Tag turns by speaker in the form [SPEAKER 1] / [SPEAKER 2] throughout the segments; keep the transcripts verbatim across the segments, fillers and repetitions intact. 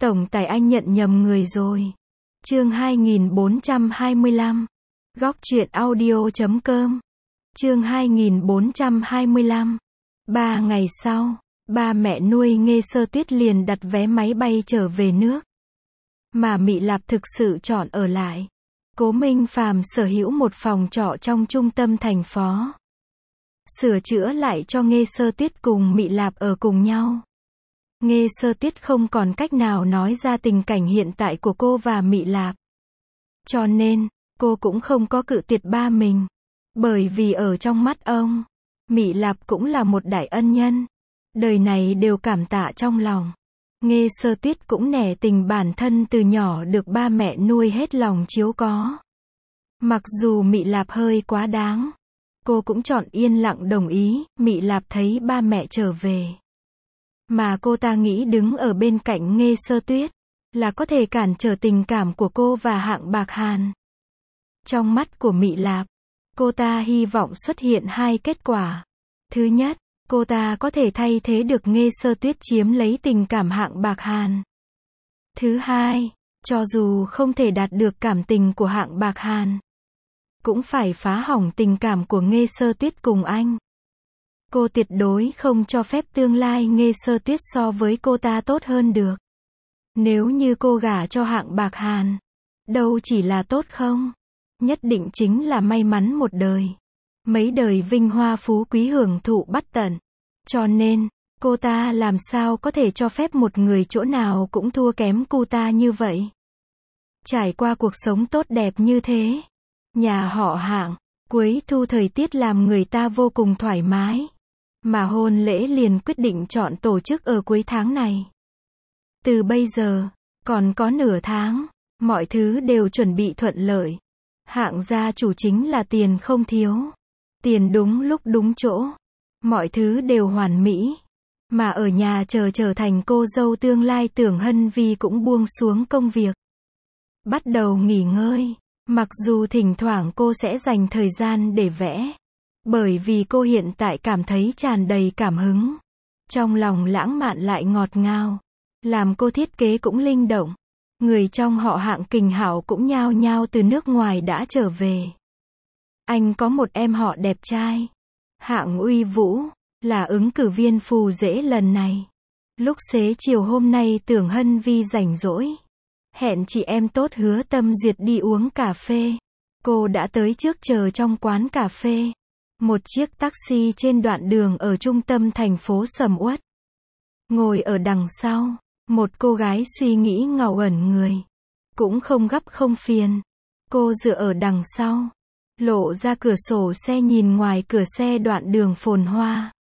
[SPEAKER 1] Tổng tài anh nhận nhầm người rồi. Chương hai nghìn bốn trăm hai mươi lăm. Góc truyện audio chấm com. Chương hai nghìn bốn trăm hai mươi lăm. Ba ngày sau, ba mẹ nuôi Nghê Sơ Tuyết liền đặt vé máy bay trở về nước. Mà Mị Lạp thực sự chọn ở lại. Cố Minh Phàm sở hữu một phòng trọ trong trung tâm thành phố. Sửa chữa lại cho Nghê Sơ Tuyết cùng Mị Lạp ở cùng nhau. Nghê Sơ Tuyết không còn cách nào nói ra tình cảnh hiện tại của cô và Mị Lạp. Cho nên, cô cũng không có cự tuyệt ba mình. Bởi vì ở trong mắt ông, Mị Lạp cũng là một đại ân nhân. Đời này đều cảm tạ trong lòng. Nghê Sơ Tuyết cũng nể tình bản thân từ nhỏ được ba mẹ nuôi hết lòng chiếu có. Mặc dù Mị Lạp hơi quá đáng, cô cũng chọn yên lặng đồng ý. Mị Lạp thấy ba mẹ trở về, mà cô ta nghĩ đứng ở bên cạnh Nghê Sơ Tuyết là có thể cản trở tình cảm của cô và Hạng Bạc Hàn. Trong mắt của Mị Lạp, cô ta hy vọng xuất hiện hai kết quả. Thứ nhất, cô ta có thể thay thế được Nghê Sơ Tuyết chiếm lấy tình cảm Hạng Bạc Hàn. Thứ hai, cho dù không thể đạt được cảm tình của Hạng Bạc Hàn, cũng phải phá hỏng tình cảm của Nghê Sơ Tuyết cùng anh. Cô tuyệt đối không cho phép tương lai Nghê Sơ Tuyết so với cô ta tốt hơn được. Nếu như cô gả cho Hạng Bạc Hàn, đâu chỉ là tốt không, nhất định chính là may mắn một đời. Mấy đời vinh hoa phú quý hưởng thụ bất tận. Cho nên, cô ta làm sao có thể cho phép một người chỗ nào cũng thua kém cô ta như vậy. Trải qua cuộc sống tốt đẹp như thế, nhà họ Hạng, cuối thu thời tiết làm người ta vô cùng thoải mái. Mà hôn lễ liền quyết định chọn tổ chức ở cuối tháng này. Từ bây giờ, còn có nửa tháng, mọi thứ đều chuẩn bị thuận lợi. Hạng gia chủ chính là tiền không thiếu. Tiền đúng lúc đúng chỗ. Mọi thứ đều hoàn mỹ. Mà ở nhà chờ trở thành cô dâu tương lai Tưởng Hân Vi cũng buông xuống công việc. Bắt đầu nghỉ ngơi. Mặc dù thỉnh thoảng cô sẽ dành thời gian để vẽ. Bởi vì cô hiện tại cảm thấy tràn đầy cảm hứng. Trong lòng lãng mạn lại ngọt ngào. Làm cô thiết kế cũng linh động. Người trong họ Hạng Kình Hảo cũng nhao nhao từ nước ngoài đã trở về. Anh có một em họ đẹp trai. Hạng Uy Vũ, là ứng cử viên phù rể lần này. Lúc xế chiều hôm nay Tưởng Hân Vi rảnh rỗi. Hẹn chị em tốt Hứa Tâm Duyệt đi uống cà phê. Cô đã tới trước chờ trong quán cà phê. Một chiếc taxi trên đoạn đường ở trung tâm thành phố sầm uất. Ngồi ở đằng sau, một cô gái suy nghĩ ngầu ẩn người. Cũng không gấp không phiền. Cô dựa ở đằng sau, lộ ra cửa sổ xe nhìn ngoài cửa xe đoạn đường phồn hoa.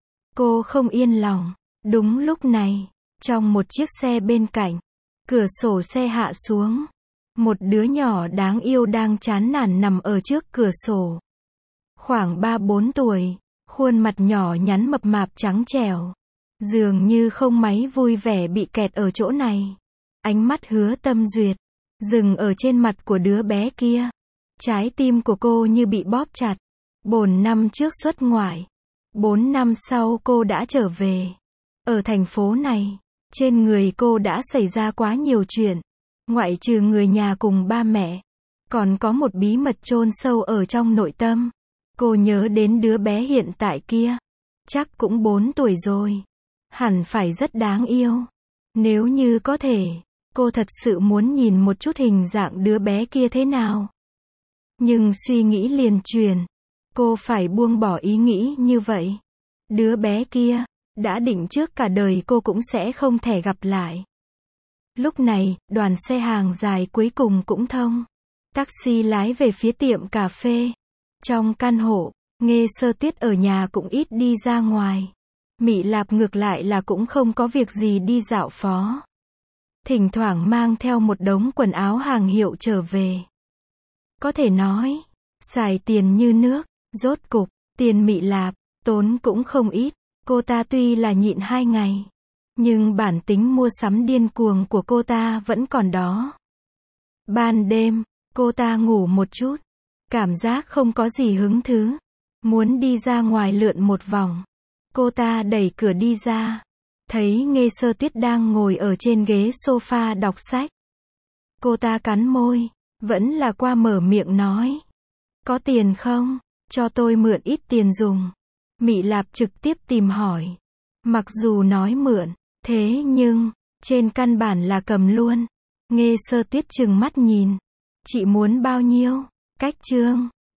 [SPEAKER 1] Cô không yên lòng. Đúng lúc này, trong một chiếc xe bên cạnh, cửa sổ xe hạ xuống. Một đứa nhỏ đáng yêu đang chán nản nằm ở trước cửa sổ. Khoảng ba bốn tuổi, khuôn mặt nhỏ nhắn mập mạp trắng trẻo. Dường như không mấy vui vẻ bị kẹt ở chỗ này. Ánh mắt Hứa Tâm Duyệt dừng ở trên mặt của đứa bé kia. Trái tim của cô như bị bóp chặt. Bốn năm trước xuất ngoại. Bốn năm sau cô đã trở về. Ở thành phố này, trên người cô đã xảy ra quá nhiều chuyện. Ngoại trừ người nhà cùng ba mẹ, còn có một bí mật chôn sâu ở trong nội tâm. Cô nhớ đến đứa bé hiện tại kia. Chắc cũng bốn tuổi rồi. Hẳn phải rất đáng yêu. Nếu như có thể, cô thật sự muốn nhìn một chút hình dạng đứa bé kia thế nào. Nhưng suy nghĩ liền truyền. Cô phải buông bỏ ý nghĩ như vậy. Đứa bé kia, đã định trước cả đời cô cũng sẽ không thể gặp lại. Lúc này, đoàn xe hàng dài cuối cùng cũng thông. Taxi lái về phía tiệm cà phê. Trong căn hộ, Nghê Sơ Tuyết ở nhà cũng ít đi ra ngoài. Mị Lạp ngược lại là cũng không có việc gì đi dạo phố. Thỉnh thoảng mang theo một đống quần áo hàng hiệu trở về. Có thể nói, xài tiền như nước. Rốt cục, tiền Mị Lạp, tốn cũng không ít. Cô ta tuy là nhịn hai ngày, nhưng bản tính mua sắm điên cuồng của cô ta vẫn còn đó. Ban đêm, cô ta ngủ một chút. Cảm giác không có gì hứng thú. Muốn đi ra ngoài lượn một vòng. Cô ta đẩy cửa đi ra. Thấy Nghê Sơ Tuyết đang ngồi ở trên ghế sofa đọc sách. Cô ta cắn môi, vẫn là qua mở miệng nói. Có tiền không? Cho tôi mượn ít tiền dùng. Mị Lạp trực tiếp tìm hỏi. Mặc dù nói mượn, thế nhưng, trên căn bản là cầm luôn. Nghê Sơ Tuyết trừng mắt nhìn. Chị muốn bao nhiêu? Cách chương.